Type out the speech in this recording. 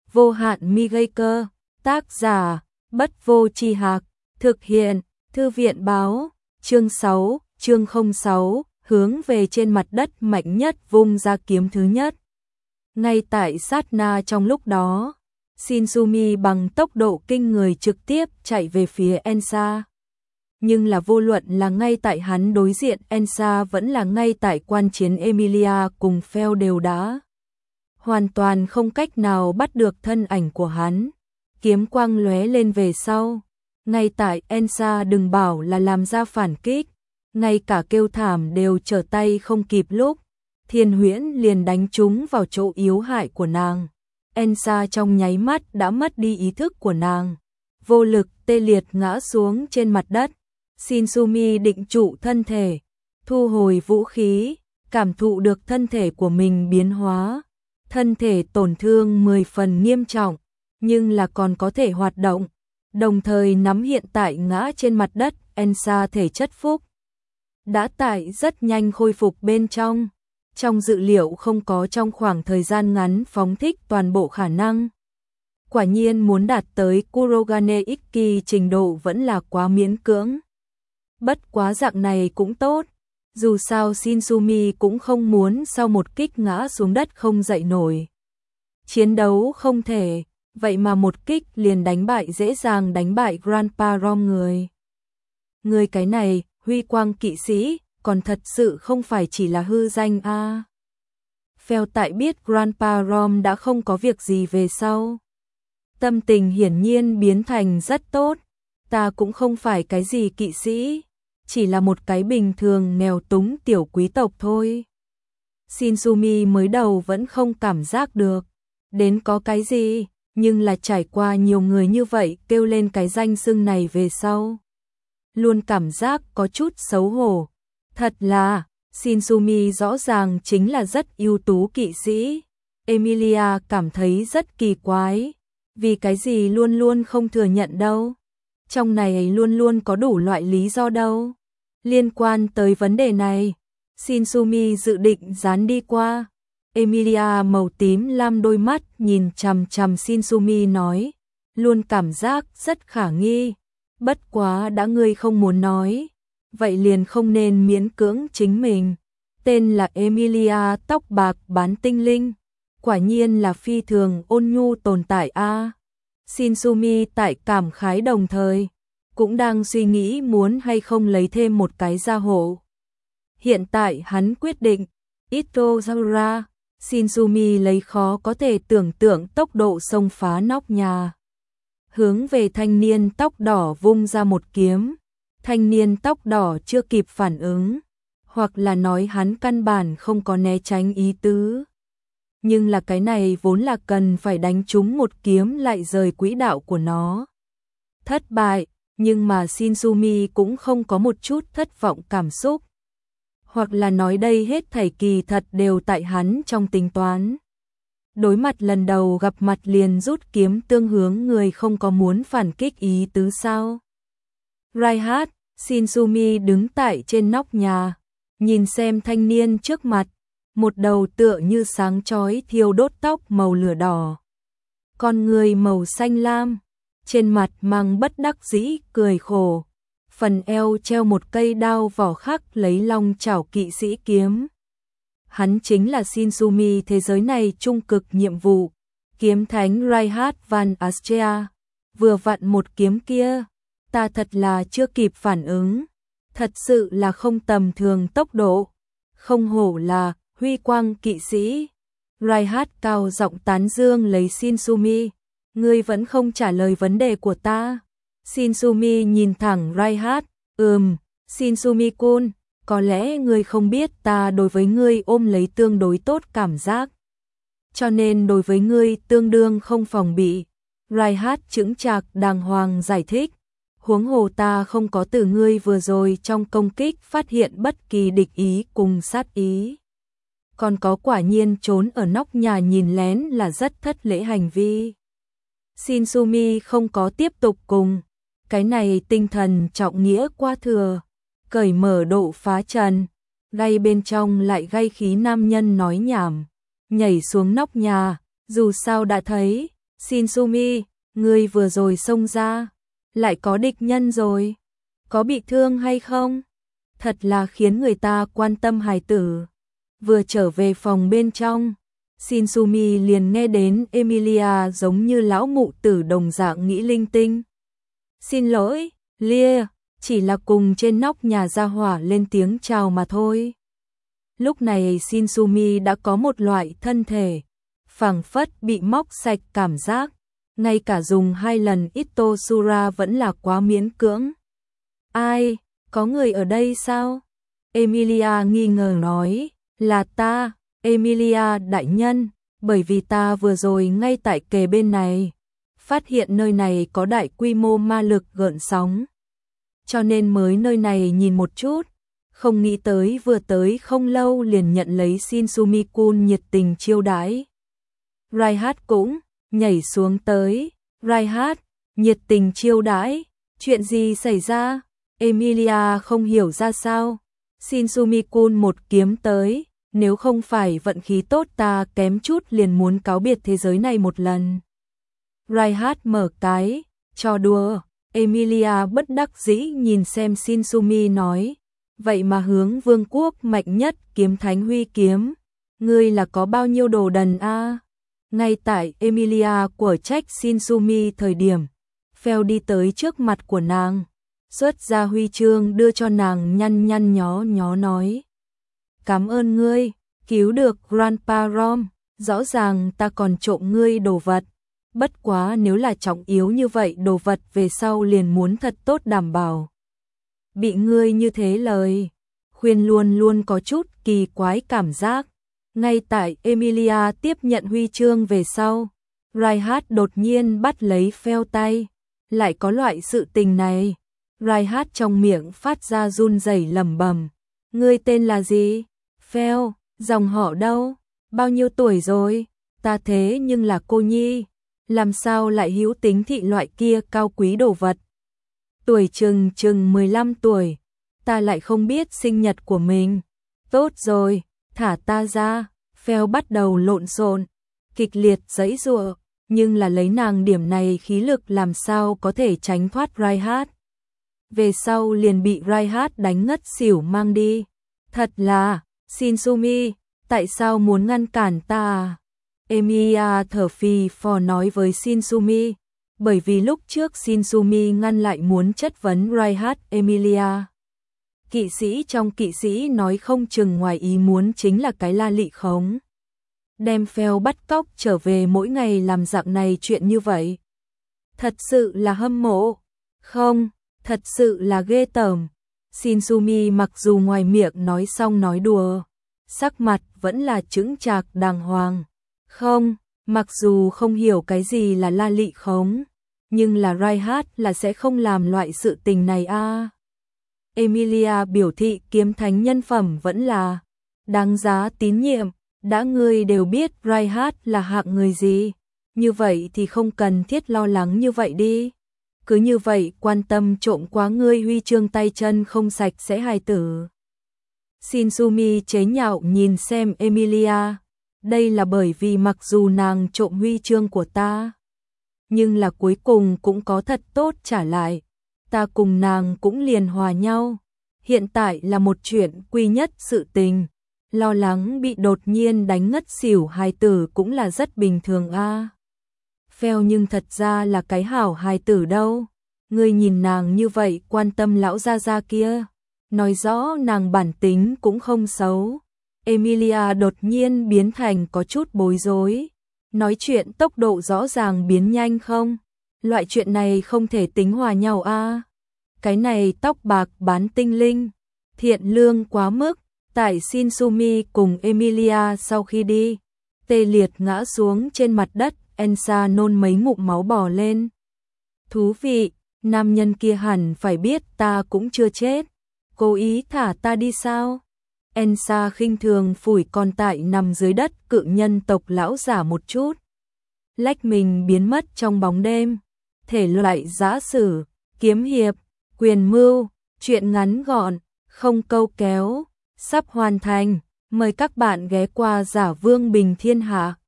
Vô hạn mi gây cơ, tác giả, Bất Vô Tri Hạc, thực hiện, Thư viện báo, chương 6, chương 06, hướng về trên mặt đất mạnh nhất vung ra kiếm thứ nhất. Ngay tại sát na trong lúc đó, Shinsumi bằng tốc độ kinh người trực tiếp chạy về phía Ensa. Nhưng là vô luận là ngay tại hắn đối diện Ensa vẫn là ngay tại quan chiến Emilia cùng Phèo đều đã hoàn toàn không cách nào bắt được thân ảnh của hắn. Kiếm quang lóe lên về sau, ngay tại Ensa đừng bảo là làm ra phản kích, ngay cả kêu thảm đều trở tay không kịp lúc, Thiên Huyễn liền đánh trúng vào chỗ yếu hại của nàng. Ensa trong nháy mắt đã mất đi ý thức của nàng, vô lực tê liệt ngã xuống trên mặt đất. Shinsumi định trụ thân thể, thu hồi vũ khí, cảm thụ được thân thể của mình biến hóa. Thân thể tổn thương 10 phần nghiêm trọng, nhưng là còn có thể hoạt động, đồng thời nắm hiện tại ngã trên mặt đất Ensa thể chất phúc. Đã tại rất nhanh khôi phục bên trong dự liệu không có trong khoảng thời gian ngắn phóng thích toàn bộ khả năng. Quả nhiên muốn đạt tới Kurogane Ikki trình độ vẫn là quá miễn cưỡng. Bất quá dạng này cũng tốt, dù sao Shinsumi cũng không muốn sau một kích ngã xuống đất không dậy nổi. Chiến đấu không thể, vậy mà một kích liền đánh bại dễ dàng đánh bại Grandpa Rom người. Người cái này, huy quang kỵ sĩ, còn thật sự không phải chỉ là hư danh a. Phèo tại biết Grandpa Rom đã không có việc gì về sau. Tâm tình hiển nhiên biến thành rất tốt, ta cũng không phải cái gì kỵ sĩ, chỉ là một cái bình thường nghèo túng tiểu quý tộc thôi. Shinsumi mới đầu vẫn không cảm giác được đến có cái gì, nhưng là trải qua nhiều người như vậy kêu lên cái danh xưng này về sau, luôn cảm giác có chút xấu hổ. Thật là, Shinsumi rõ ràng chính là rất ưu tú kỵ sĩ. Emilia cảm thấy rất kỳ quái, vì cái gì luôn luôn không thừa nhận đâu. Trong này luôn luôn có đủ loại lý do đâu. Liên quan tới vấn đề này, Shinsumi dự định dán đi qua. Emilia màu tím lam đôi mắt nhìn chằm chằm Shinsumi nói, luôn cảm giác rất khả nghi. Bất quá đã ngươi không muốn nói, vậy liền không nên miễn cưỡng chính mình. Tên là Emilia tóc bạc bán tinh linh, quả nhiên là phi thường ôn nhu tồn tại a. Shinsumi tại cảm khái đồng thời cũng đang suy nghĩ muốn hay không lấy thêm một cái gia hộ. Hiện tại hắn quyết định, Itozaura, Shinsumi lấy khó có thể tưởng tượng tốc độ xông phá nóc nhà. Hướng về thanh niên tóc đỏ vung ra một kiếm, thanh niên tóc đỏ chưa kịp phản ứng, hoặc là nói hắn căn bản không có né tránh ý tứ. Nhưng là cái này vốn là cần phải đánh trúng một kiếm lại rời quỹ đạo của nó. Thất bại. Nhưng mà Shinsumi cũng không có một chút thất vọng cảm xúc. Hoặc là nói đây hết thảy kỳ thật đều tại hắn trong tính toán. Đối mặt lần đầu gặp mặt liền rút kiếm tương hướng người không có muốn phản kích ý tứ sao. Raihat, Shinsumi đứng tại trên nóc nhà, nhìn xem thanh niên trước mặt, một đầu tựa như sáng chói thiêu đốt tóc màu lửa đỏ. Con người màu xanh lam. Trên mặt mang bất đắc dĩ cười khổ, phần eo treo một cây đao vỏ khắc lấy long chảo kỵ sĩ kiếm. Hắn chính là Shinsumi thế giới này trung cực nhiệm vụ, kiếm thánh Raihat Van Astrea. Vừa vặn một kiếm kia, ta thật là chưa kịp phản ứng, thật sự là không tầm thường tốc độ, không hổ là huy quang kỵ sĩ. Raihat cao giọng tán dương lấy Shinsumi. Ngươi vẫn không trả lời vấn đề của ta. Shinsumi nhìn thẳng Raihat, Shinsumi-kun, có lẽ ngươi không biết ta đối với ngươi ôm lấy tương đối tốt cảm giác. Cho nên đối với ngươi tương đương không phòng bị. Raihat chững chạc đàng hoàng giải thích. Huống hồ ta không có từ ngươi vừa rồi trong công kích phát hiện bất kỳ địch ý cùng sát ý. Còn có quả nhiên trốn ở nóc nhà nhìn lén là rất thất lễ hành vi. Shinsumi không có tiếp tục cùng cái này tinh thần trọng nghĩa qua thừa, cởi mở độ phá trần, gây bên trong lại gây khí nam nhân nói nhảm, nhảy xuống nóc nhà, dù sao đã thấy, Shinsumi, ngươi vừa rồi xông ra, lại có địch nhân rồi, có bị thương hay không? Thật là khiến người ta quan tâm hài tử. Vừa trở về phòng bên trong, Shinsumi liền nghe đến Emilia giống như lão mụ tử đồng dạng nghĩ linh tinh. Xin lỗi, Lia, chỉ là cùng trên nóc nhà gia hỏa lên tiếng chào mà thôi. Lúc này Shinsumi đã có một loại thân thể, phảng phất bị móc sạch cảm giác, ngay cả dùng 2 lần Itosura vẫn là quá miễn cưỡng. Ai, có người ở đây sao? Emilia nghi ngờ nói, là ta, Emilia đại nhân, bởi vì ta vừa rồi ngay tại kề bên này, phát hiện nơi này có đại quy mô ma lực gợn sóng. Cho nên mới nơi này nhìn một chút, không nghĩ tới vừa tới không lâu liền nhận lấy Shinsumi-kun nhiệt tình chiêu đãi. Raihat cũng nhảy xuống tới, Raihat, nhiệt tình chiêu đãi, chuyện gì xảy ra? Emilia không hiểu ra sao. Shinsumi-kun một kiếm tới, nếu không phải vận khí tốt ta kém chút liền muốn cáo biệt thế giới này một lần. Raihat mở cái, trò đùa. Emilia bất đắc dĩ nhìn xem Shinsumi nói, vậy mà hướng vương quốc mạnh nhất kiếm thánh huy kiếm, ngươi là có bao nhiêu đồ đần a? Ngay tại Emilia của trách Shinsumi thời điểm, Phèo đi tới trước mặt của nàng, xuất ra huy chương đưa cho nàng nhăn nhăn nhó nhó nói. Cảm ơn ngươi, cứu được Grandpa Rom, rõ ràng ta còn trộm ngươi đồ vật. Bất quá nếu là trọng yếu như vậy đồ vật về sau liền muốn thật tốt đảm bảo. Bị ngươi như thế lời, khuyên luôn luôn có chút kỳ quái cảm giác. Ngay tại Emilia tiếp nhận huy chương về sau, Raihat đột nhiên bắt lấy Phèo tay. Lại có loại sự tình này. Raihat trong miệng phát ra run rẩy lẩm bẩm. Ngươi tên là gì? Phèo, dòng họ đâu? Bao nhiêu tuổi rồi? Ta thế nhưng là cô nhi. Làm sao lại hữu tính thị loại kia cao quý đồ vật? Tuổi chừng 15 tuổi. Ta lại không biết sinh nhật của mình. Tốt rồi, thả ta ra. Phèo bắt đầu lộn xộn, kịch liệt giãy giụa, nhưng là lấy nàng điểm này khí lực làm sao có thể tránh thoát Raihat. Về sau liền bị Raihat đánh ngất xỉu mang đi. Thật là, Shinsumi, tại sao muốn ngăn cản ta à? Emilia thở phì phò nói với Shinsumi, bởi vì lúc trước Shinsumi ngăn lại muốn chất vấn Raihat Emilia. Kỵ sĩ trong kỵ sĩ nói không chừng ngoài ý muốn chính là cái La Lị khống. Đem Phèo bắt cóc trở về mỗi ngày làm dạng này chuyện như vậy. Thật sự là hâm mộ. Không, thật sự là ghê tởm. Shinsumi mặc dù ngoài miệng nói xong nói đùa, sắc mặt vẫn là chững chạc đàng hoàng. Không, mặc dù không hiểu cái gì là La Lị khống, nhưng là Raihat là sẽ không làm loại sự tình này a. Emilia biểu thị kiếm thánh nhân phẩm vẫn là đáng giá tín nhiệm. Đã ngươi đều biết Raihat là hạng người gì, như vậy thì không cần thiết lo lắng như vậy đi. Cứ như vậy quan tâm trộm quá ngươi huy chương tay chân không sạch sẽ hài tử. Shinsumi chế nhạo nhìn xem Emilia. Đây là bởi vì mặc dù nàng trộm huy chương của ta, nhưng là cuối cùng cũng có thật tốt trả lại. Ta cùng nàng cũng liền hòa nhau. Hiện tại là một chuyện quy nhất sự tình. Lo lắng bị đột nhiên đánh ngất xỉu hài tử cũng là rất bình thường a. Phèo nhưng thật ra là cái hảo hài tử đâu. Ngươi nhìn nàng như vậy quan tâm lão gia gia kia, nói rõ nàng bản tính cũng không xấu. Emilia đột nhiên biến thành có chút bối rối. Nói chuyện tốc độ rõ ràng biến nhanh không? Loại chuyện này không thể tính hòa nhau a. Cái này tóc bạc bán tinh linh, thiện lương quá mức. Tại Shinsumi cùng Emilia sau khi đi, tê liệt ngã xuống trên mặt đất, Ensa nôn mấy ngụm máu bò lên. Thú vị, nam nhân kia hẳn phải biết ta cũng chưa chết, cố ý thả ta đi sao? Ensa khinh thường phủi còn tại nằm dưới đất cự nhân tộc lão giả một chút. Lách mình biến mất trong bóng đêm. Thể loại giã sử, kiếm hiệp, quyền mưu, chuyện ngắn gọn, không câu kéo. Sắp hoàn thành, mời các bạn ghé qua Giả Vương Bình Thiên Hạ.